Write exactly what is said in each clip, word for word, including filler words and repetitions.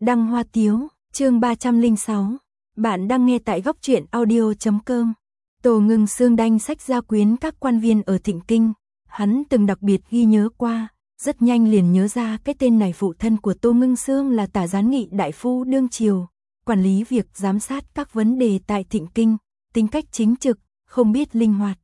Đăng Hoa Tiếu, chương ba trăm lẻ sáu. Bạn đang nghe tại góc truyện audio chấm com. Tô Ngưng Sương đanh sách gia quyến các quan viên ở Thịnh Kinh, hắn từng đặc biệt ghi nhớ qua, rất nhanh liền nhớ ra cái tên này. Phụ thân của Tô Ngưng Sương là Tả Gián Nghị đại phu đương triều, quản lý việc giám sát các vấn đề tại Thịnh Kinh, tính cách chính trực, không biết linh hoạt.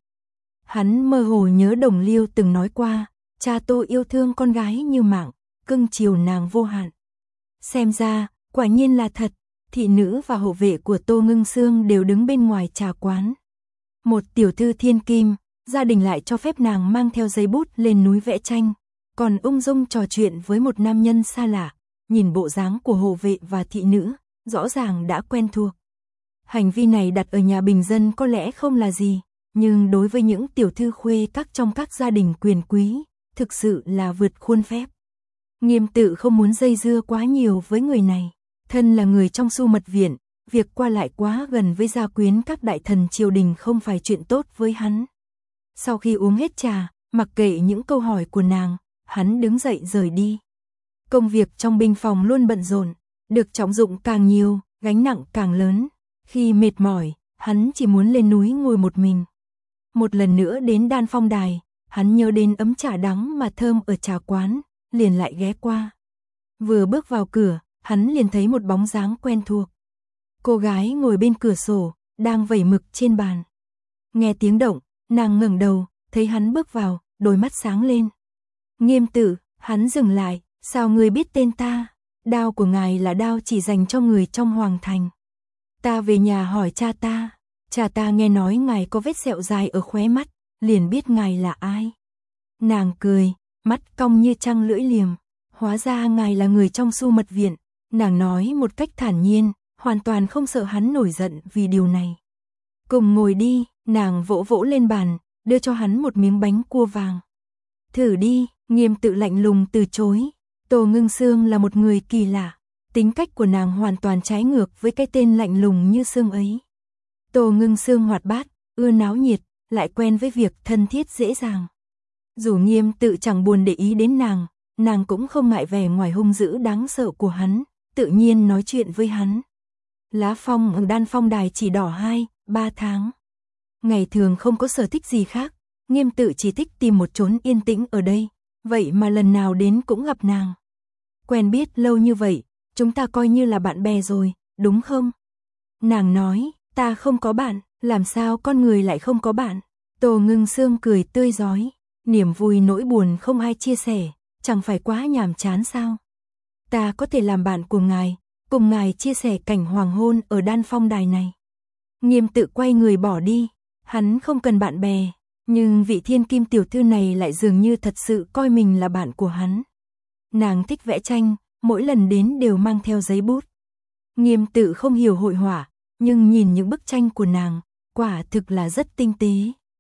Hắn mơ hồ nhớ Đồng Liêu từng nói qua, cha Tô yêu thương con gái như mạng, cưng chiều nàng vô hạn. Xem ra, quả nhiên là thật, thị nữ và hộ vệ của Tô Ngưng Sương đều đứng bên ngoài trà quán. Một tiểu thư thiên kim, gia đình lại cho phép nàng mang theo giấy bút lên núi vẽ tranh, còn ung dung trò chuyện với một nam nhân xa lạ, nhìn bộ dáng của hộ vệ và thị nữ, rõ ràng đã quen thuộc. Hành vi này đặt ở nhà bình dân có lẽ không là gì, nhưng đối với những tiểu thư khuê các trong các gia đình quyền quý, thực sự là vượt khuôn phép. Nghiêm Tự không muốn dây dưa quá nhiều với người này, thân là người trong Su Mật Viện, việc qua lại quá gần với gia quyến các đại thần triều đình không phải chuyện tốt với hắn. Sau khi uống hết trà, mặc kệ những câu hỏi của nàng, hắn đứng dậy rời đi. Công việc trong binh phòng luôn bận rộn, được trọng dụng càng nhiều, gánh nặng càng lớn. Khi mệt mỏi, hắn chỉ muốn lên núi ngồi một mình. Một lần nữa đến Đan Phong Đài, hắn nhớ đến ấm trà đắng mà thơm ở trà quán, liền lại ghé qua. Vừa bước vào cửa, hắn liền thấy một bóng dáng quen thuộc. Cô gái ngồi bên cửa sổ, đang vẩy mực trên bàn. Nghe tiếng động, nàng ngẩng đầu, thấy hắn bước vào, đôi mắt sáng lên. Nghiêm Tự, hắn dừng lại, sao ngươi biết tên ta? Đao của ngài là đao chỉ dành cho người trong hoàng thành. Ta về nhà hỏi cha ta, cha ta nghe nói ngài có vết sẹo dài ở khóe mắt, liền biết ngài là ai. Nàng cười, mắt cong như trăng lưỡi liềm, hóa ra ngài là người trong Su Mật Viện. Nàng nói một cách thản nhiên, hoàn toàn không sợ hắn nổi giận vì điều này. Cùng ngồi đi, nàng vỗ vỗ lên bàn, đưa cho hắn một miếng bánh cua vàng. Thử đi, Nghiêm Tự lạnh lùng từ chối. Tô Ngưng Sương là một người kỳ lạ, tính cách của nàng hoàn toàn trái ngược với cái tên lạnh lùng như xương ấy. Tô Ngưng Sương hoạt bát, ưa náo nhiệt, lại quen với việc thân thiết dễ dàng. Dù Nghiêm Tự chẳng buồn để ý đến nàng, nàng cũng không ngại vẻ ngoài hung dữ đáng sợ của hắn, tự nhiên nói chuyện với hắn. Lá phong ở Đan Phong Đài chỉ đỏ hai, ba tháng. Ngày thường không có sở thích gì khác, Nghiêm Tự chỉ thích tìm một chốn yên tĩnh ở đây, vậy mà lần nào đến cũng gặp nàng. Quen biết lâu như vậy, chúng ta coi như là bạn bè rồi, đúng không? Nàng nói, ta không có bạn, làm sao con người lại không có bạn? Tô Ngưng Sương cười tươi rói, niềm vui nỗi buồn không ai chia sẻ, chẳng phải quá nhàm chán sao? Ta có thể làm bạn của ngài, cùng ngài chia sẻ cảnh hoàng hôn ở Đan Phong Đài này. Nghiêm Tự quay người bỏ đi, hắn không cần bạn bè, nhưng vị thiên kim tiểu thư này lại dường như thật sự coi mình là bạn của hắn. Nàng thích vẽ tranh, mỗi lần đến đều mang theo giấy bút. Nghiêm Tự không hiểu hội họa, nhưng nhìn những bức tranh của nàng, quả thực là rất tinh tế.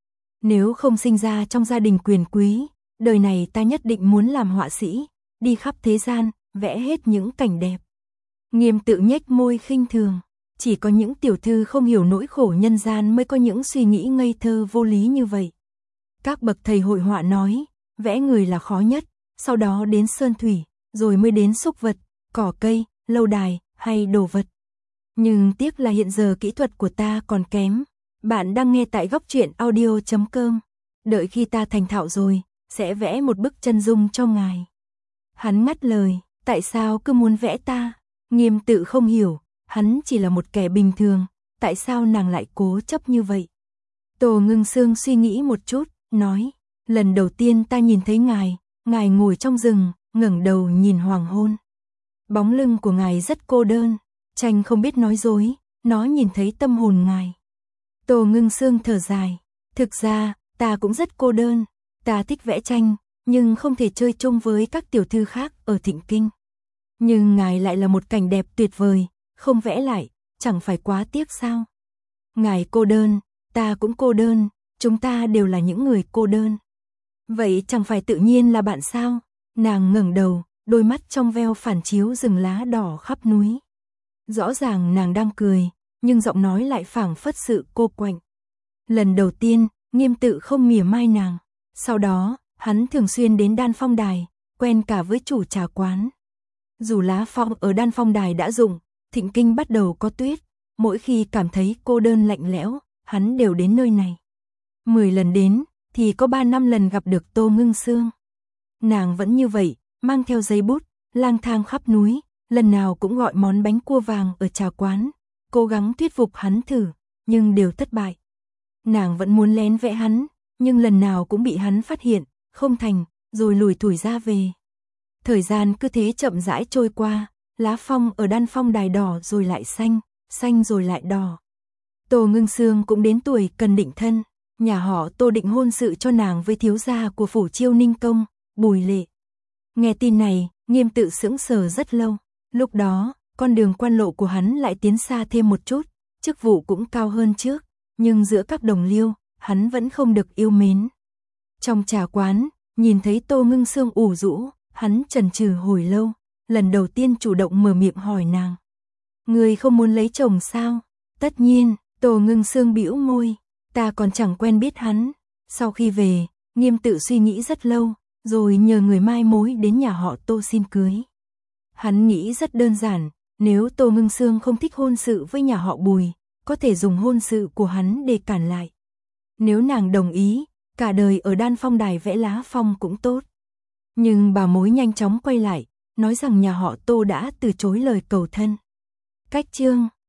Nếu không sinh ra trong gia đình quyền quý, đời này ta nhất định muốn làm họa sĩ, đi khắp thế gian, vẽ hết những cảnh đẹp. Nghiêm Tự nhếch môi khinh thường, chỉ có những tiểu thư không hiểu nỗi khổ nhân gian mới có những suy nghĩ ngây thơ vô lý như vậy. Các bậc thầy hội họa nói, vẽ người là khó nhất, sau đó đến sơn thủy, rồi mới đến súc vật, cỏ cây, lâu đài, hay đồ vật. Nhưng tiếc là hiện giờ kỹ thuật của ta còn kém. Bạn đang nghe tại góc truyện audio chấm com. Đợi khi ta thành thạo rồi, sẽ vẽ một bức chân dung cho ngài. Hắn ngắt lời, tại sao cứ muốn vẽ ta? Nghiêm Tự không hiểu, hắn chỉ là một kẻ bình thường, tại sao nàng lại cố chấp như vậy? Tô Ngưng Sương suy nghĩ một chút, nói, lần đầu tiên ta nhìn thấy ngài, ngài ngồi trong rừng, ngẩng đầu nhìn hoàng hôn. Bóng lưng của ngài rất cô đơn, tranh không biết nói dối, nó nhìn thấy tâm hồn ngài. Tô Ngưng Sương thở dài, thực ra, ta cũng rất cô đơn, ta thích vẽ tranh, nhưng không thể chơi chung với các tiểu thư khác ở Thịnh Kinh. Nhưng ngài lại là một cảnh đẹp tuyệt vời, không vẽ lại, chẳng phải quá tiếc sao? Ngài cô đơn, ta cũng cô đơn, chúng ta đều là những người cô đơn. Vậy chẳng phải tự nhiên là bạn sao? Nàng ngẩng đầu, đôi mắt trong veo phản chiếu rừng lá đỏ khắp núi. Rõ ràng nàng đang cười, nhưng giọng nói lại phảng phất sự cô quạnh. Lần đầu tiên, Nghiêm Tự không mỉa mai nàng, sau đó, hắn thường xuyên đến Đan Phong Đài, quen cả với chủ trà quán. Dù lá phong ở Đan Phong Đài đã rụng, Thịnh Kinh bắt đầu có tuyết, mỗi khi cảm thấy cô đơn lạnh lẽo, hắn đều đến nơi này. Mười lần đến, thì có ba năm lần gặp được Tô Ngưng Sương. Nàng vẫn như vậy, mang theo giấy bút, lang thang khắp núi, lần nào cũng gọi món bánh cua vàng ở trà quán, cố gắng thuyết phục hắn thử, nhưng đều thất bại. Nàng vẫn muốn lén vẽ hắn, nhưng lần nào cũng bị hắn phát hiện, không thành, rồi lủi thủi ra về. Thời gian cứ thế chậm rãi trôi qua, lá phong ở Đan Phong Đài đỏ rồi lại xanh, xanh rồi lại đỏ. Tô Ngưng Sương cũng đến tuổi cần định thân, nhà họ Tô định hôn sự cho nàng với thiếu gia của phủ Chiêu Ninh Công, Bùi Lệ. Nghe tin này, Nghiêm Tự sững sờ rất lâu, lúc đó, con đường quan lộ của hắn lại tiến xa thêm một chút, chức vụ cũng cao hơn trước, nhưng giữa các đồng liêu, hắn vẫn không được yêu mến. Trong trà quán, nhìn thấy Tô Ngưng Sương ủ rũ, hắn chần chừ hồi lâu, lần đầu tiên chủ động mở miệng hỏi nàng. Người không muốn lấy chồng sao? Tất nhiên, Tô Ngưng Sương bĩu môi, ta còn chẳng quen biết hắn. Sau khi về, Nghiêm Tự suy nghĩ rất lâu, rồi nhờ người mai mối đến nhà họ Tô xin cưới. Hắn nghĩ rất đơn giản, nếu Tô Ngưng Sương không thích hôn sự với nhà họ Bùi, có thể dùng hôn sự của hắn để cản lại. Nếu nàng đồng ý, cả đời ở Đan Phong Đài vẽ lá phong cũng tốt. Nhưng bà mối nhanh chóng quay lại, nói rằng nhà họ Tô đã từ chối lời cầu thân. Cách chương